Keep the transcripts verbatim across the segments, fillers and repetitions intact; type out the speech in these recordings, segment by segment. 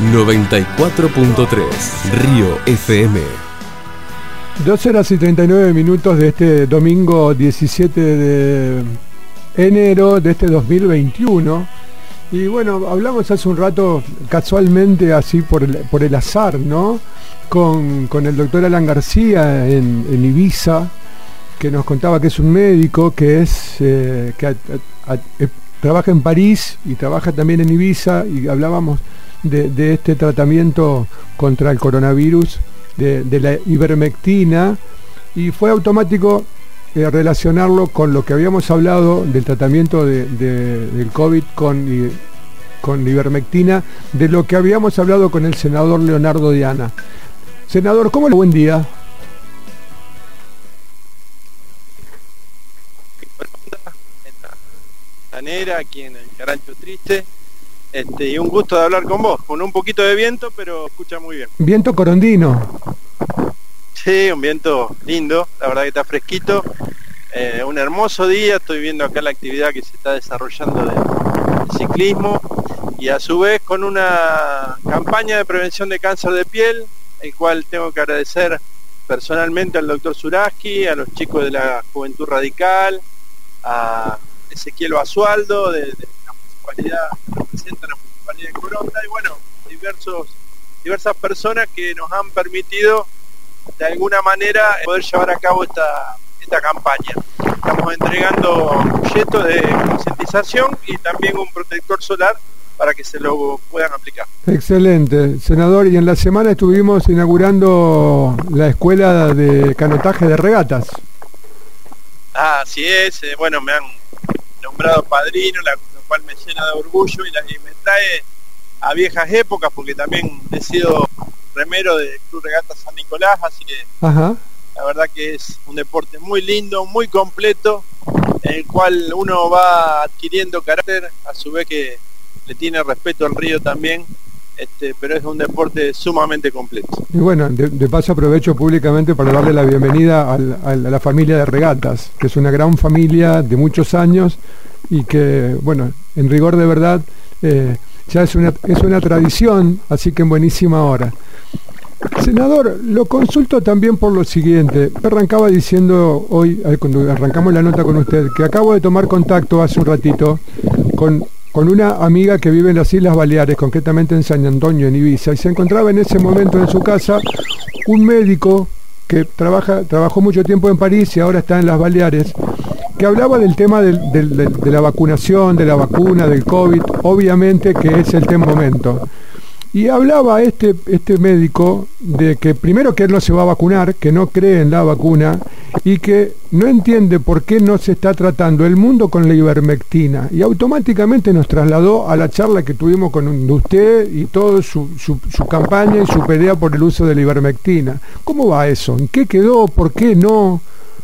noventa y cuatro punto tres Río F M. Dos horas y treinta y nueve minutos de este domingo diecisiete de enero de este dos mil veintiuno. Y bueno, hablamos hace un rato casualmente, así por el, por el azar, ¿no? Con, con el doctor Alan García en, en Ibiza, que nos contaba que es un médico, que es eh, que a, a, a, eh, trabaja en París y trabaja también en Ibiza, y hablábamos de, de este tratamiento contra el coronavirus, de, de la ivermectina, y fue automático eh, relacionarlo con lo que habíamos hablado del tratamiento de, de, del COVID con, con ivermectina, de lo que habíamos hablado con el senador Leonardo Diana. Senador, ¿cómo le buen día? Aquí en el Carancho Triste, este, y un gusto de hablar con vos, con un poquito de viento, pero escucha muy bien. Viento corondino. Sí, un viento lindo, la verdad que está fresquito, eh, un hermoso día. Estoy viendo acá la actividad que se está desarrollando de, de ciclismo, y a su vez con una campaña de prevención de cáncer de piel, el cual tengo que agradecer personalmente al doctor Zuraski, a los chicos de la Juventud Radical, a Ezequiel Basualdo de, de la municipalidad, que representa la municipalidad de Coronda, y bueno, diversos, diversas personas que nos han permitido de alguna manera poder llevar a cabo esta, esta campaña. Estamos entregando folletos de concientización y también un protector solar para que se lo puedan aplicar. Excelente, senador. Y en la semana estuvimos inaugurando la escuela de canotaje de regatas. Ah, así es. Eh, bueno, me han nombrado padrino, la, lo cual me llena de orgullo y, la, y me trae a viejas épocas, porque también he sido remero del Club Regata San Nicolás, así que Ajá. La verdad que es un deporte muy lindo, muy completo, en el cual uno va adquiriendo carácter, a su vez que le tiene respeto al río también, este, pero es un deporte sumamente completo. Y bueno, de, de paso aprovecho públicamente para darle la bienvenida al, al, a la familia de Regatas, que es una gran familia de muchos años y que, bueno, en rigor de verdad, eh, ya es una, es una tradición, así que en buenísima hora. Senador, lo consulto también por lo siguiente. Me arrancaba diciendo hoy, cuando arrancamos la nota con usted, que acabo de tomar contacto hace un ratito con... con una amiga que vive en las Islas Baleares, concretamente en San Antonio, en Ibiza, y se encontraba en ese momento en su casa un médico que trabaja, trabajó mucho tiempo en París y ahora está en las Baleares, que hablaba del tema del, del, del, de la vacunación, de la vacuna, del COVID, obviamente que es el tema momento. Y hablaba este, este médico de que primero que él no se va a vacunar, que no cree en la vacuna y que no entiende por qué no se está tratando el mundo con la ivermectina. Y automáticamente nos trasladó a la charla que tuvimos con usted y toda su, su, su campaña y su pelea por el uso de la ivermectina. ¿Cómo va eso? ¿En qué quedó? ¿Por qué no?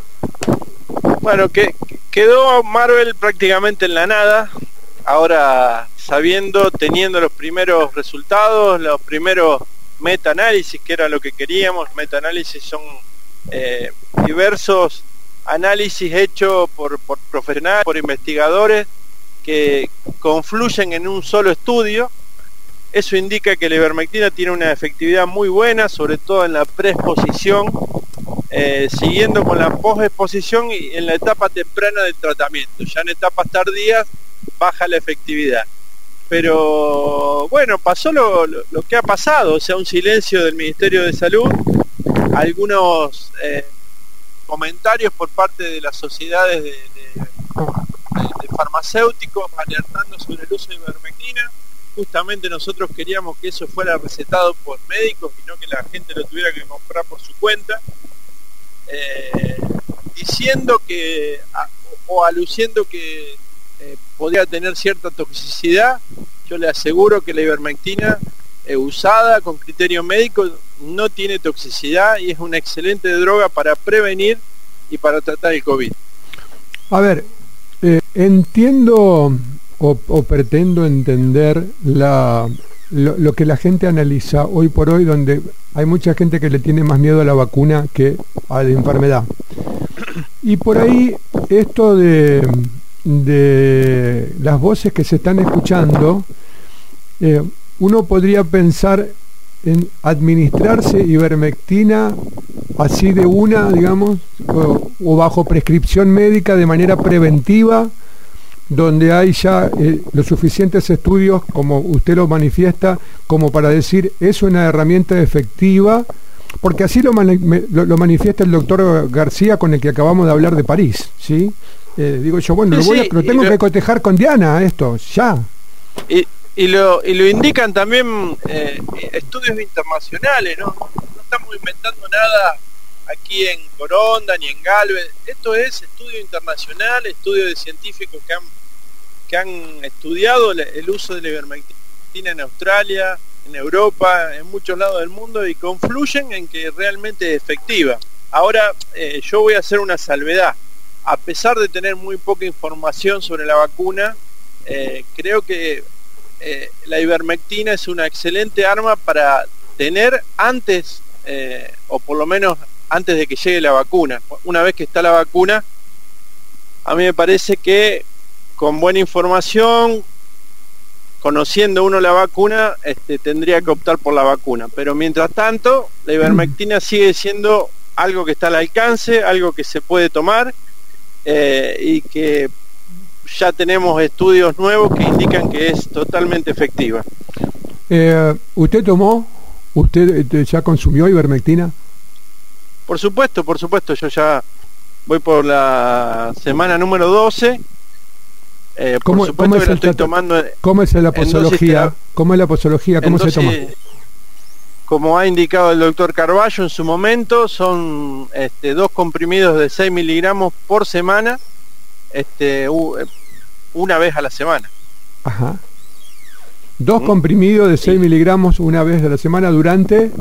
Bueno, que quedó Marvel prácticamente en la nada. Ahora, sabiendo, teniendo los primeros resultados, los primeros meta-análisis, que era lo que queríamos. Meta-análisis son eh, diversos análisis hechos por, por profesionales, por investigadores, que confluyen en un solo estudio. Eso indica que la ivermectina tiene una efectividad muy buena, sobre todo en la preexposición, eh, siguiendo con la posexposición y en la etapa temprana del tratamiento. Ya en etapas tardías baja la efectividad. Pero bueno, pasó lo, lo, lo que ha pasado, o sea, un silencio del Ministerio de Salud, algunos eh, comentarios por parte de las sociedades de, de, de, de farmacéuticos alertando sobre el uso de ivermectina. Justamente nosotros queríamos que eso fuera recetado por médicos y no que la gente lo tuviera que comprar por su cuenta, eh, diciendo que o aluciendo que Eh, podría tener cierta toxicidad. Yo le aseguro que la ivermectina eh, usada con criterio médico no tiene toxicidad y es una excelente droga para prevenir y para tratar el COVID. A ver, eh, entiendo o, o pretendo entender la, lo, lo que la gente analiza hoy por hoy, donde hay mucha gente que le tiene más miedo a la vacuna que a la enfermedad. Y por ahí esto de... de las voces que se están escuchando, eh, uno podría pensar en administrarse ivermectina así de una, digamos, o, o bajo prescripción médica de manera preventiva, donde hay ya eh, los suficientes estudios, como usted lo manifiesta, como para decir es una herramienta efectiva, porque así lo, mani lo, lo manifiesta el doctor García, con el que acabamos de hablar de París, ¿sí? Eh, digo yo, bueno, sí, lo, voy a, lo tengo lo, que cotejar con Diana, esto, ya. Y, y, lo, y lo indican también eh, estudios internacionales, ¿no? No estamos inventando nada aquí en Coronda ni en Galvez. Esto es estudio internacional, estudio de científicos que han, que han estudiado el uso de la ivermectina en Australia, en Europa, en muchos lados del mundo, y confluyen en que realmente es efectiva. Ahora, eh, yo voy a hacer una salvedad. A pesar de tener muy poca información sobre la vacuna, eh, creo que eh, la ivermectina es una excelente arma para tener antes, eh, o por lo menos antes de que llegue la vacuna. Una vez que está la vacuna, a mí me parece que con buena información, conociendo uno la vacuna, este, tendría que optar por la vacuna. Pero mientras tanto, la ivermectina sigue siendo algo que está al alcance, algo que se puede tomar, Eh, y que ya tenemos estudios nuevos que indican que es totalmente efectiva. Eh, ¿Usted tomó? ¿Usted ya consumió ivermectina? Por supuesto, por supuesto. Yo ya voy por la semana número doce. Eh, por ¿Cómo, supuesto ¿cómo que lo estoy tomando. ¿Cómo es la posología? ¿Cómo es la posología? ¿Cómo se toma? Como ha indicado el doctor Carballo en su momento, son este, dos comprimidos de seis miligramos por semana, este, una vez a la semana. Ajá. Dos ¿Mm? comprimidos de seis sí. miligramos una vez a la semana durante...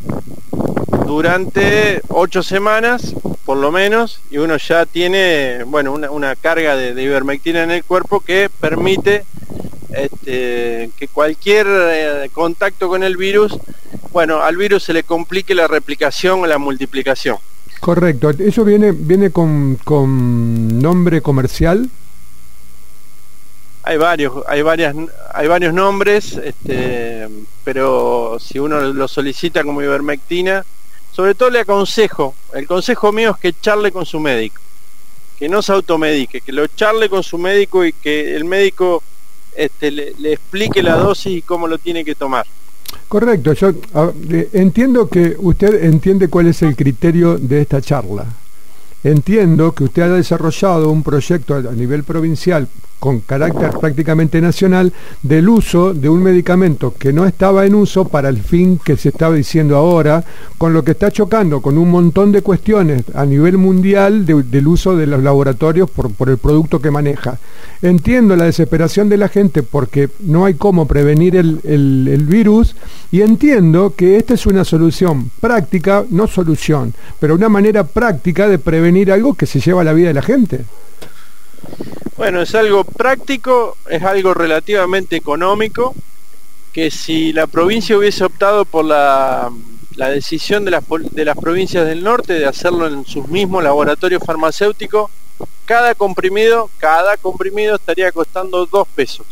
Durante ocho semanas, por lo menos, y uno ya tiene, bueno, una, una carga de, de ivermectina en el cuerpo que permite este, que cualquier eh, contacto con el virus, bueno, al virus se le complique la replicación o la multiplicación. Correcto. ¿Eso viene viene con, con nombre comercial? Hay varios, hay varias, hay varios nombres, este, pero si uno lo solicita como ivermectina, sobre todo le aconsejo, el consejo mío es que charle con su médico, que no se automedique, que lo charle con su médico y que el médico este, le, le explique la dosis y cómo lo tiene que tomar. Correcto, yo a, eh, entiendo que usted entiende cuál es el criterio de esta charla. Entiendo que usted ha desarrollado un proyecto a nivel provincial con carácter prácticamente nacional del uso de un medicamento que no estaba en uso para el fin que se estaba diciendo ahora, con lo que está chocando con un montón de cuestiones a nivel mundial de, del uso de los laboratorios por, por el producto que maneja. Entiendo la desesperación de la gente porque no hay cómo prevenir el, el, el virus, y entiendo que esta es una solución práctica, no solución, pero una manera práctica de prevenir algo que se lleva la vida de la gente. Bueno, es algo práctico, es algo relativamente económico, que si la provincia hubiese optado por la, la decisión de las, de las provincias del norte de hacerlo en sus mismos laboratorios farmacéuticos, cada comprimido, cada comprimido estaría costando dos pesos.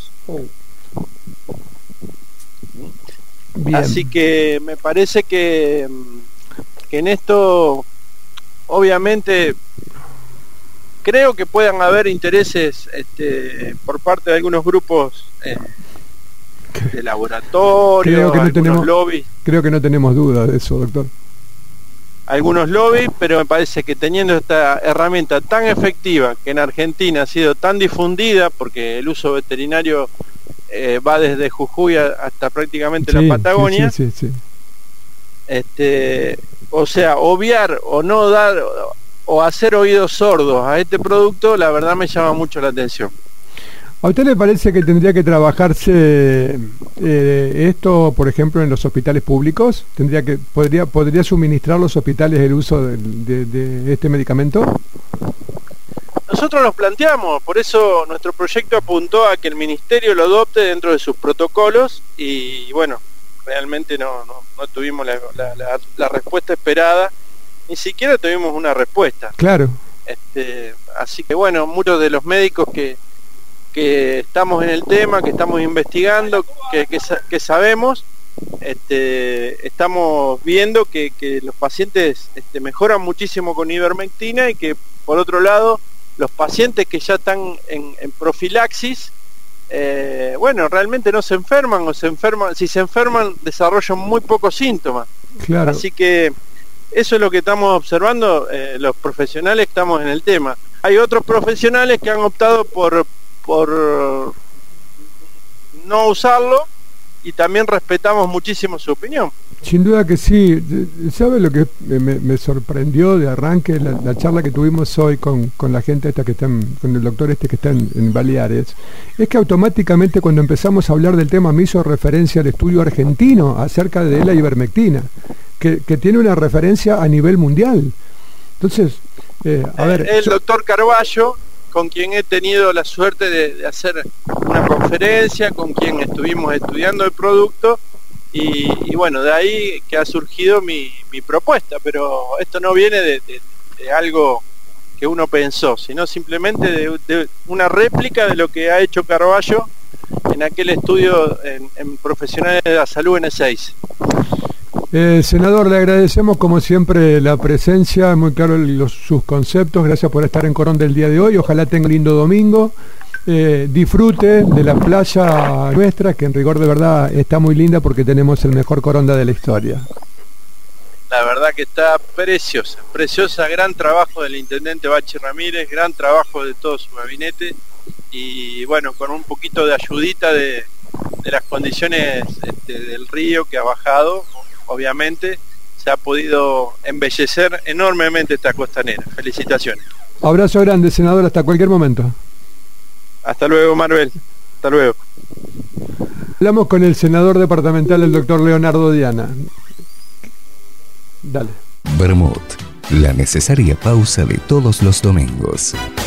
Bien. Así que me parece que, que en esto, obviamente, creo que puedan haber intereses este, por parte de algunos grupos eh, de laboratorio, creo que no algunos tenemos, lobbies. Creo que no tenemos duda de eso, doctor. Algunos lobbies, pero me parece que teniendo esta herramienta tan efectiva, que en Argentina ha sido tan difundida, porque el uso veterinario eh, va desde Jujuy hasta prácticamente sí, la Patagonia, sí, sí, sí, sí. Este, o sea, obviar o no dar... o hacer oídos sordos a este producto, la verdad me llama mucho la atención. ¿A usted le parece que tendría que trabajarse eh, esto, por ejemplo, en los hospitales públicos? ¿Tendría que podría podría suministrar los hospitales el uso de, de, de este medicamento? Nosotros nos planteamos, por eso nuestro proyecto apuntó a que el ministerio lo adopte dentro de sus protocolos, y bueno, realmente no, no, no tuvimos la, la, la, la respuesta esperada. Ni siquiera tuvimos una respuesta. Claro. Este, así que bueno, muchos de los médicos que, que estamos en el tema, que estamos investigando, que, que, que sabemos, este, estamos viendo que, que los pacientes este, mejoran muchísimo con ivermectina, y que por otro lado los pacientes que ya están en, en profilaxis, eh, bueno, realmente no se enferman, o se enferman, si se enferman desarrollan muy pocos síntomas. Claro. Así que eso es lo que estamos observando, eh, los profesionales que estamos en el tema. Hay otros profesionales que han optado por, por no usarlo, y también respetamos muchísimo su opinión. Sin duda que sí. ¿Sabe lo que me, me sorprendió de arranque? La, la charla que tuvimos hoy con, con la gente esta que está en, con el doctor este que está en, en Baleares, es que automáticamente cuando empezamos a hablar del tema me hizo referencia al estudio argentino acerca de la ivermectina, que, que tiene una referencia a nivel mundial. Entonces, eh, a ver... El doctor Carballo, con quien he tenido la suerte de, de hacer una conferencia, con quien estuvimos estudiando el producto, y, y bueno, de ahí que ha surgido mi, mi propuesta, pero esto no viene de, de, de algo que uno pensó, sino simplemente de, de una réplica de lo que ha hecho Carballo en aquel estudio en, en profesionales de la salud N seis. Eh, senador, le agradecemos como siempre la presencia, muy claro los, sus conceptos. Gracias por estar en Corón del día de hoy. Ojalá tenga un lindo domingo. Eh, disfrute de la playa nuestra, que en rigor de verdad está muy linda, porque tenemos el mejor Coronda de la historia. La verdad que está preciosa, preciosa. Gran trabajo del intendente Bachi Ramírez, gran trabajo de todo su gabinete, y bueno, con un poquito de ayudita de, de las condiciones este, del río que ha bajado. Obviamente se ha podido embellecer enormemente esta costanera. Felicitaciones. Abrazo grande, senador, hasta cualquier momento. Hasta luego, Marvel. Hasta luego. Hablamos con el senador departamental, el doctor Leonardo Diana. Dale. Vermut, la necesaria pausa de todos los domingos.